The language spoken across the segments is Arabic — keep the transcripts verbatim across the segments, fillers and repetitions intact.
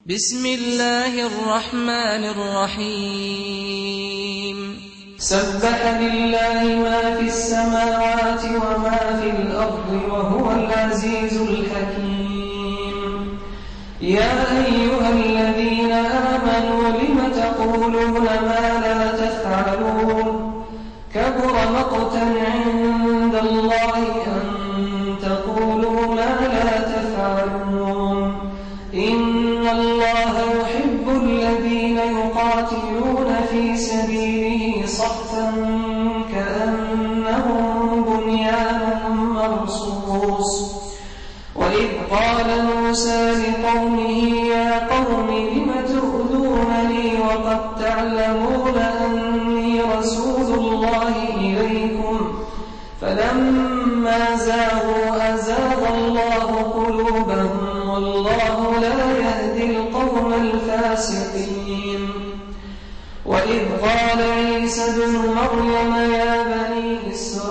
بسم الله الرحمن الرحيم سبح لله ما في السماوات وما في الأرض وهو العزيز الحكيم. يا أيها الذين آمنوا لم تقولون ما لا تفعلون كبر مقتا عند الله أن تقولوا ما لا تفعلون. إن الله يحب الذين يقاتلون في سبيله صفا كأنهم بنيان مرصوص. وإذ قال موسى لقومه يا قوم لم تؤذونني وقد تعلمون أني رسول الله إليكم فلما زاغوا أزاغ الله قلوبهم والله لا يهدي القوم الفاسقين. وإذ قال عيسى ابن مريم يا بني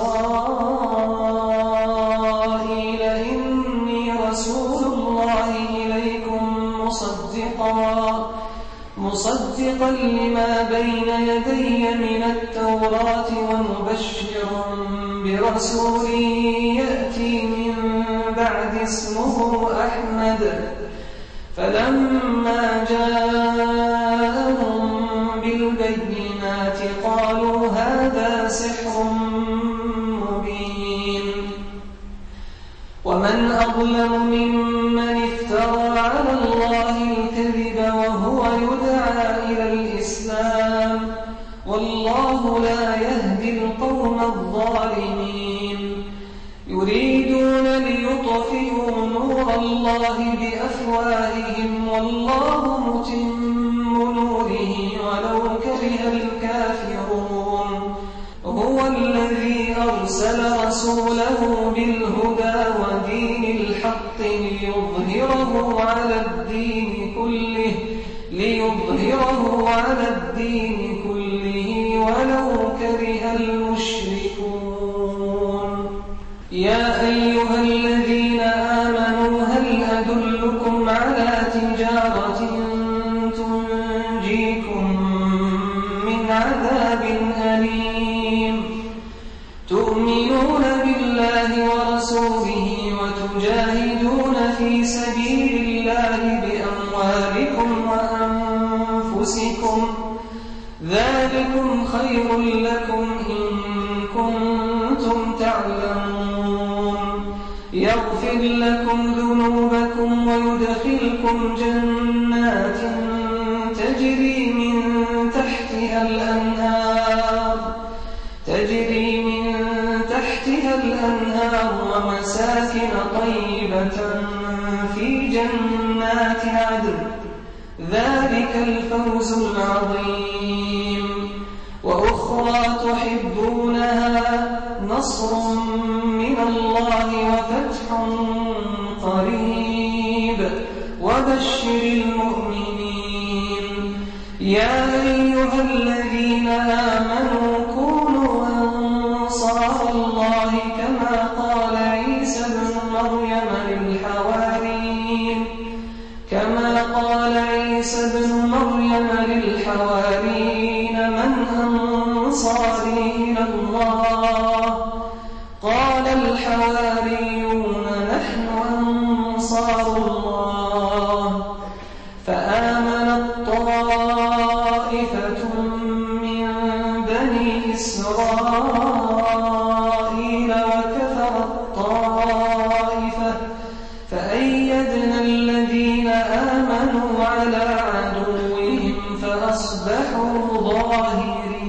إسرائيل إني رسول الله إليكم مصدقا مصدقا لما بين يدي من التوراة ومبشرا برسول يأتي من بعد اسمه أحمد. فلما جاءهم بالبينات قالوا هذا سحر مبين. ومن أظلم ممن افترى على الله الكذب وهو يدعى إلى الإسلام والله لا يهدي القوم الظالمين. يريدون ليطفئوا نور الله بأفواههم والله متم نوره ولو كره الكافرون. هو الذي أرسل رسوله بالهدى ودين الحق ليظهره على الدين كله ليظهره على الدين كله ولو كره المشركون. يا أيها الذين آمنوا هل أدلكم على تجارة تنجيكم من عذاب أليم تؤمنون بالله ورسوله وتجاهدون في سبيل الله بأموالكم وأنفسكم ذلكم خير لكم إن كنتم تعلمون. يغفر لكم ذنوبكم ويدخلكم جنات تجري من تحتها الأنهار تجري من تحتها الأنهار ومساكن طيبة في جنات عدن ذلك الفوز العظيم. وأخرى تحبونها نصر من الله وفتح قريب وبشر المؤمنين. يا أيها الذين آمنوا كونوا أنصار الله كما قال عيسى ابن مريم للحواريين كما قال عيسى ابن مريم للحواريين من أنصاري إلى الله قال الحواريون نحن أنصار الله. فآمنت طائفة من بني إسرائيل وكفرت طائفة فأيدنا الذين آمنوا على عدوهم فأصبحوا ظاهرين.